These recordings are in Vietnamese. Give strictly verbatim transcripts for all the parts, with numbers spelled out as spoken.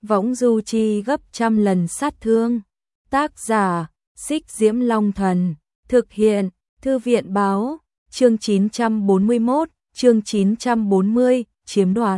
võng du chi gấp trăm lần sát thương. Tác giả, Xích Diễm Long Thần, thực hiện, Thư viện báo, chương chín trăm bốn mươi mốt, chương chín trăm bốn mươi, chiếm đoạt.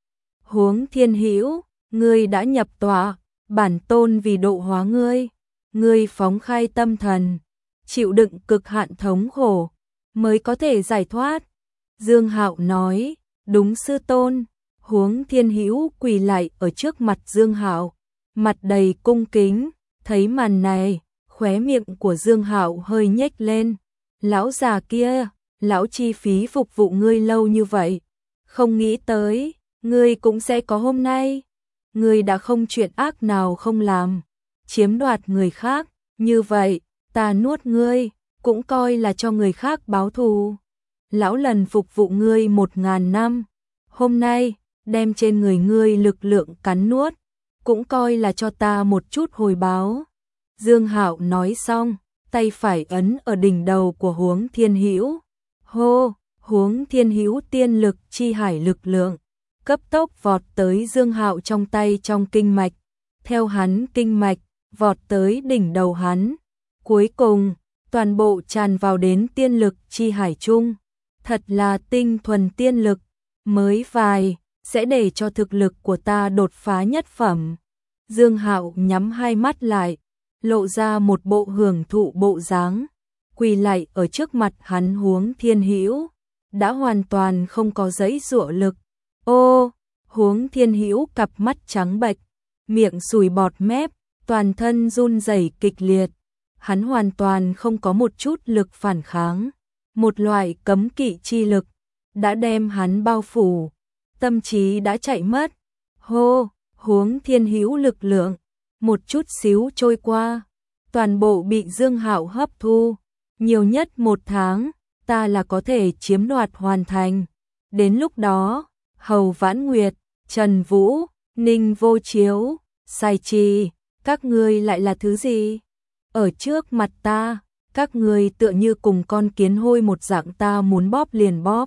Huống Thiên Hữu, ngươi đã nhập tọa, bản tôn vì độ hóa ngươi, ngươi phóng khai tâm thần, chịu đựng cực hạn thống khổ, mới có thể giải thoát. Dương Hạo nói, đúng sư tôn. Huống Thiên Hữu quỳ lại ở trước mặt Dương Hạo, mặt đầy cung kính, thấy màn này, khóe miệng của Dương Hạo hơi nhếch lên. Lão già kia, lão chi phí phục vụ ngươi lâu như vậy, không nghĩ tới, ngươi cũng sẽ có hôm nay. Ngươi đã không chuyện ác nào không làm, chiếm đoạt người khác, như vậy, ta nuốt ngươi, cũng coi là cho người khác báo thù. Lão lần phục vụ ngươi một ngàn năm, hôm nay, đem trên người ngươi lực lượng cắn nuốt, cũng coi là cho ta một chút hồi báo. Dương Hạo nói xong, tay phải ấn ở đỉnh đầu của Huống Thiên Hữu. Hô, Huống Thiên Hữu tiên lực chi hải lực lượng, cấp tốc vọt tới Dương Hạo trong tay trong kinh mạch, theo hắn kinh mạch, vọt tới đỉnh đầu hắn. Cuối cùng, toàn bộ tràn vào đến tiên lực chi hải chung. Thật là tinh thuần tiên lực, mới vài, sẽ để cho thực lực của ta đột phá nhất phẩm. Dương Hạo nhắm hai mắt lại, lộ ra một bộ hưởng thụ bộ dáng, quỳ lại ở trước mặt hắn Huống Thiên Hữu, đã hoàn toàn không có giãy giụa lực. Ô, Huống Thiên Hữu cặp mắt trắng bệch, miệng sùi bọt mép, toàn thân run rẩy kịch liệt. Hắn hoàn toàn không có một chút lực phản kháng, một loại cấm kỵ chi lực đã đem hắn bao phủ, tâm trí đã chạy mất. Hô, Huống Thiên Hữu lực lượng một chút xíu trôi qua, toàn bộ bị Dương Hạo hấp thu, nhiều nhất một tháng, ta là có thể chiếm đoạt hoàn thành. Đến lúc đó, Hầu Vãn Nguyệt, Trần Vũ, Ninh Vô Chiếu, Sai Trì, các ngươi lại là thứ gì? Ở trước mặt ta, các ngươi tựa như cùng con kiến hôi một dạng, ta muốn bóp liền bóp.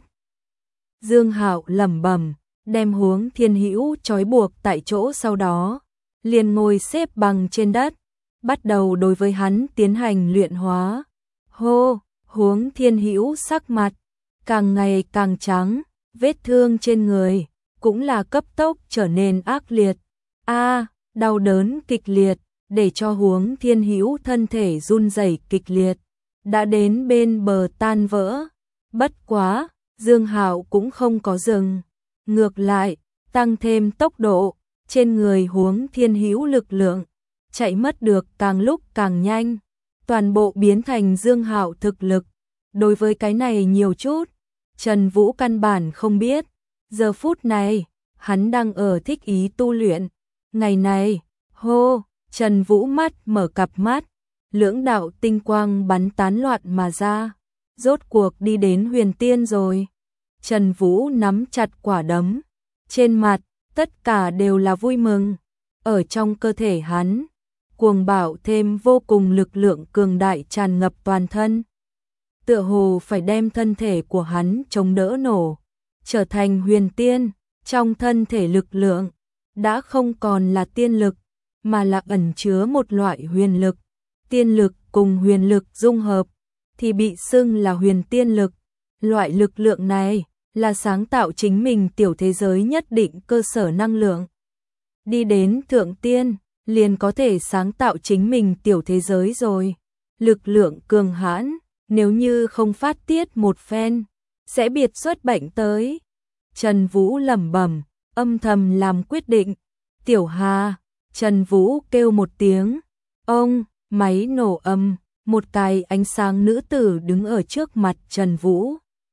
Dương Hạo lẩm bẩm, đem Huống Thiên Hữu trói buộc tại chỗ, sau đó liền ngồi xếp bằng trên đất, bắt đầu đối với hắn tiến hành luyện hóa. Hô, Huống Thiên Hữu sắc mặt càng ngày càng trắng, vết thương trên người cũng là cấp tốc trở nên ác liệt. A, đau đớn kịch liệt, để cho Huống Thiên Hữu thân thể run rẩy kịch liệt, đã đến bên bờ tan vỡ. Bất quá, Dương Hạo cũng không có dừng, ngược lại, tăng thêm tốc độ, trên người Huống Thiên Hữu lực lượng chạy mất được càng lúc càng nhanh, toàn bộ biến thành Dương Hạo thực lực. Đối với cái này nhiều chút, Trần Vũ căn bản không biết, giờ phút này, hắn đang ở thích ý tu luyện. Ngày này, hô, Trần Vũ mắt mở cặp mắt, lưỡng đạo tinh quang bắn tán loạn mà ra, rốt cuộc đi đến huyền tiên rồi. Trần Vũ nắm chặt quả đấm, trên mặt tất cả đều là vui mừng. Ở trong cơ thể hắn, cuồng bạo thêm vô cùng lực lượng cường đại tràn ngập toàn thân, tựa hồ phải đem thân thể của hắn chống đỡ nổ, trở thành huyền tiên. Trong thân thể lực lượng đã không còn là tiên lực, mà là ẩn chứa một loại huyền lực. Tiên lực cùng huyền lực dung hợp thì bị xưng là huyền tiên lực. Loại lực lượng này là sáng tạo chính mình tiểu thế giới nhất định cơ sở năng lượng. Đi đến thượng tiên, liền có thể sáng tạo chính mình tiểu thế giới rồi. Lực lượng cường hãn, nếu như không phát tiết một phen, sẽ biệt xuất bệnh tới. Trần Vũ lẩm bẩm, âm thầm làm quyết định. Tiểu Hà, Trần Vũ kêu một tiếng. Ông, máy nổ âm, một cái ánh sáng nữ tử đứng ở trước mặt Trần Vũ.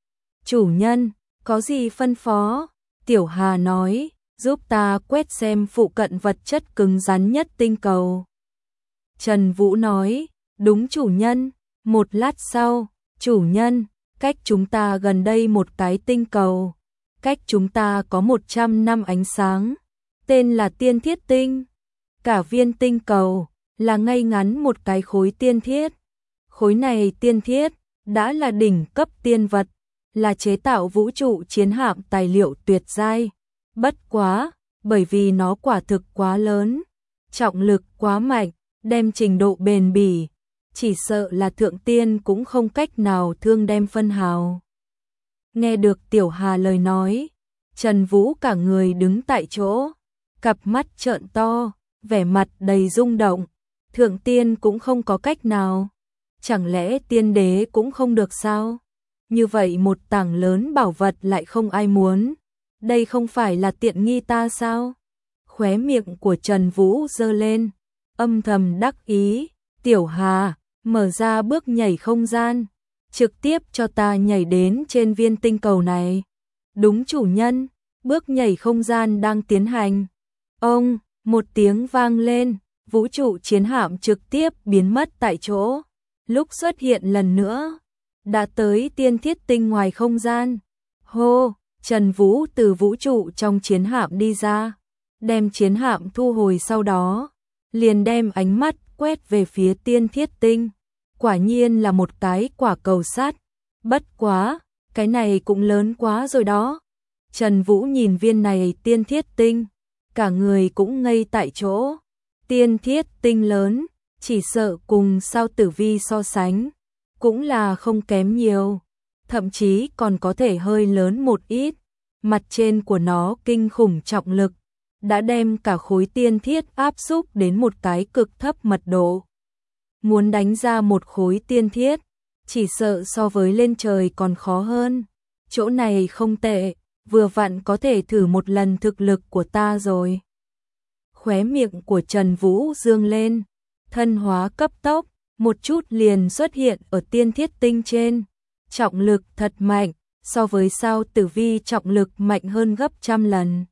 Chủ nhân, có gì phân phó? Tiểu Hà nói, giúp ta quét xem phụ cận vật chất cứng rắn nhất tinh cầu. Trần Vũ nói, đúng chủ nhân. Một lát sau, chủ nhân, cách chúng ta gần đây một cái tinh cầu, cách chúng ta có một trăm năm ánh sáng, tên là Tiên Thiết Tinh. Cả viên tinh cầu là ngay ngắn một cái khối tiên thiết. Khối này tiên thiết đã là đỉnh cấp tiên vật, là chế tạo vũ trụ chiến hạm tài liệu tuyệt giai. Bất quá, bởi vì nó quả thực quá lớn, trọng lực quá mạnh, đem trình độ bền bỉ, chỉ sợ là thượng tiên cũng không cách nào thương đem phân hào. Nghe được Tiểu Hà lời nói, Trần Vũ cả người đứng tại chỗ, cặp mắt trợn to, vẻ mặt đầy rung động, thượng tiên cũng không có cách nào, chẳng lẽ tiên đế cũng không được sao? Như vậy một tảng lớn bảo vật lại không ai muốn, đây không phải là tiện nghi ta sao? Khóe miệng của Trần Vũ giơ lên, âm thầm đắc ý, Tiểu Hà, mở ra bước nhảy không gian, trực tiếp cho ta nhảy đến trên viên tinh cầu này. Đúng chủ nhân, bước nhảy không gian đang tiến hành. Ông, một tiếng vang lên, vũ trụ chiến hạm trực tiếp biến mất tại chỗ. Lúc xuất hiện lần nữa, đã tới tiên thiết tinh ngoài không gian. Hô, Trần Vũ từ vũ trụ trong chiến hạm đi ra, đem chiến hạm thu hồi sau đó, liền đem ánh mắt quét về phía tiên thiết tinh. Quả nhiên là một cái quả cầu sắt, bất quá, cái này cũng lớn quá rồi đó. Trần Vũ nhìn viên này tiên thiết tinh, cả người cũng ngây tại chỗ. Tiên thiết tinh lớn, chỉ sợ cùng sao tử vi so sánh, cũng là không kém nhiều, thậm chí còn có thể hơi lớn một ít. Mặt trên của nó kinh khủng trọng lực, đã đem cả khối tiên thiết áp xúc đến một cái cực thấp mật độ. Muốn đánh ra một khối tiên thiết, chỉ sợ so với lên trời còn khó hơn. Chỗ này không tệ, vừa vặn có thể thử một lần thực lực của ta rồi. Khóe miệng của Trần Vũ dương lên, thân hóa cấp tốc, một chút liền xuất hiện ở tiên thiết tinh trên. Trọng lực thật mạnh, so với sao tử vi trọng lực mạnh hơn gấp trăm lần.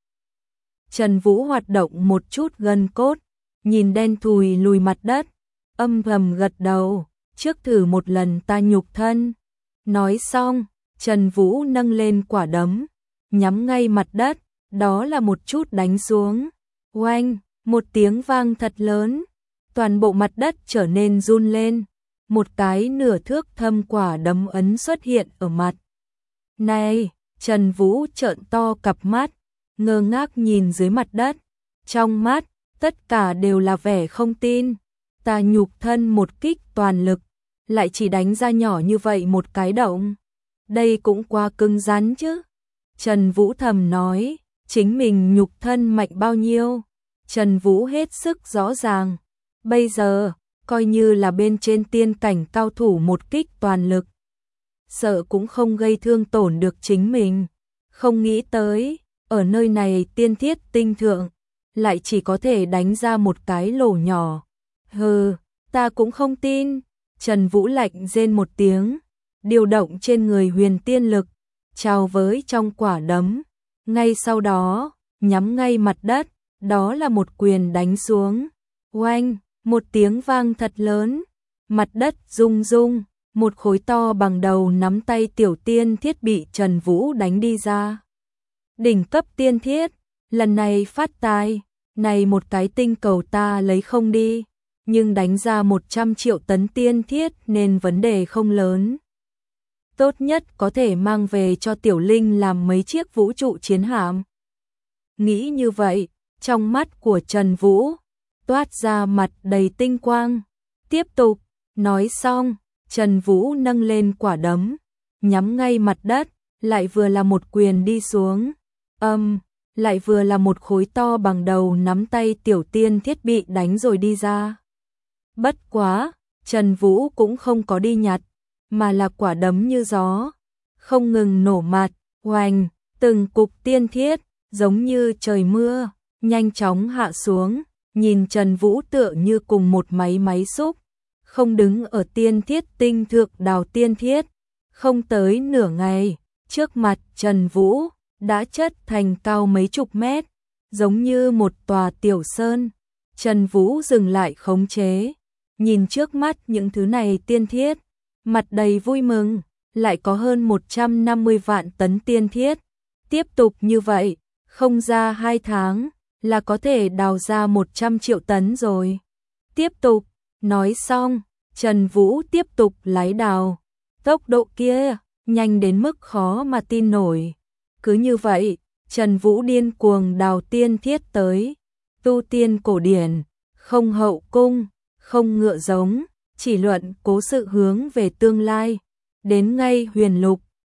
Trần Vũ hoạt động một chút gân cốt, nhìn đen thùi lùi mặt đất, âm thầm gật đầu, trước thử một lần ta nhục thân. Nói xong, Trần Vũ nâng lên quả đấm, nhắm ngay mặt đất, đó là một chút đánh xuống. Oanh, một tiếng vang thật lớn, toàn bộ mặt đất trở nên run lên, một cái nửa thước thâm quả đấm ấn xuất hiện ở mặt. Này, Trần Vũ trợn to cặp mắt, ngơ ngác nhìn dưới mặt đất, trong mắt, tất cả đều là vẻ không tin. Ta nhục thân một kích toàn lực, lại chỉ đánh ra nhỏ như vậy một cái động. Đây cũng quá cứng rắn chứ. Trần Vũ thầm nói, chính mình nhục thân mạnh bao nhiêu. Trần Vũ hết sức rõ ràng. Bây giờ, coi như là bên trên tiên cảnh cao thủ một kích toàn lực, sợ cũng không gây thương tổn được chính mình. Không nghĩ tới, ở nơi này tiên thiết tinh thượng, lại chỉ có thể đánh ra một cái lỗ nhỏ. Hừ, ta cũng không tin. Trần Vũ lạnh rên một tiếng, điều động trên người huyền tiên lực, trào với trong quả đấm. Ngay sau đó, nhắm ngay mặt đất, đó là một quyền đánh xuống. Oanh, một tiếng vang thật lớn, mặt đất rung rung, một khối to bằng đầu nắm tay tiểu tiên thiết bị Trần Vũ đánh đi ra. Đỉnh cấp tiên thiết, lần này phát tài, này một cái tinh cầu ta lấy không đi, nhưng đánh ra một trăm triệu tấn tiên thiết nên vấn đề không lớn. Tốt nhất có thể mang về cho Tiểu Linh làm mấy chiếc vũ trụ chiến hạm. Nghĩ như vậy, trong mắt của Trần Vũ toát ra mặt đầy tinh quang. Tiếp tục, nói xong, Trần Vũ nâng lên quả đấm, nhắm ngay mặt đất, lại vừa là một quyền đi xuống. Âm, um, lại vừa là một khối to bằng đầu nắm tay tiểu tiên thiết bị đánh rồi đi ra. Bất quá, Trần Vũ cũng không có đi nhặt, mà là quả đấm như gió, không ngừng nổ mặt, oanh, từng cục tiên thiết, giống như trời mưa, nhanh chóng hạ xuống, nhìn Trần Vũ tựa như cùng một máy máy xúc, không đứng ở tiên thiết tinh thượng đào tiên thiết, không tới nửa ngày, trước mặt Trần Vũ đã chất thành cao mấy chục mét, giống như một tòa tiểu sơn. Trần Vũ dừng lại khống chế, nhìn trước mắt những thứ này tiên thiết, mặt đầy vui mừng, lại có hơn một trăm năm mươi vạn tấn tiên thiết. Tiếp tục như vậy, không ra hai tháng là có thể đào ra một trăm triệu tấn rồi. Tiếp tục, nói xong, Trần Vũ tiếp tục lái đào. Tốc độ kia, nhanh đến mức khó mà tin nổi. Cứ như vậy, Trần Vũ điên cuồng đào tiên thiết tới, tu tiên cổ điển, không hậu cung, không ngựa giống, chỉ luận cố sự hướng về tương lai. Đến ngay huyền lục,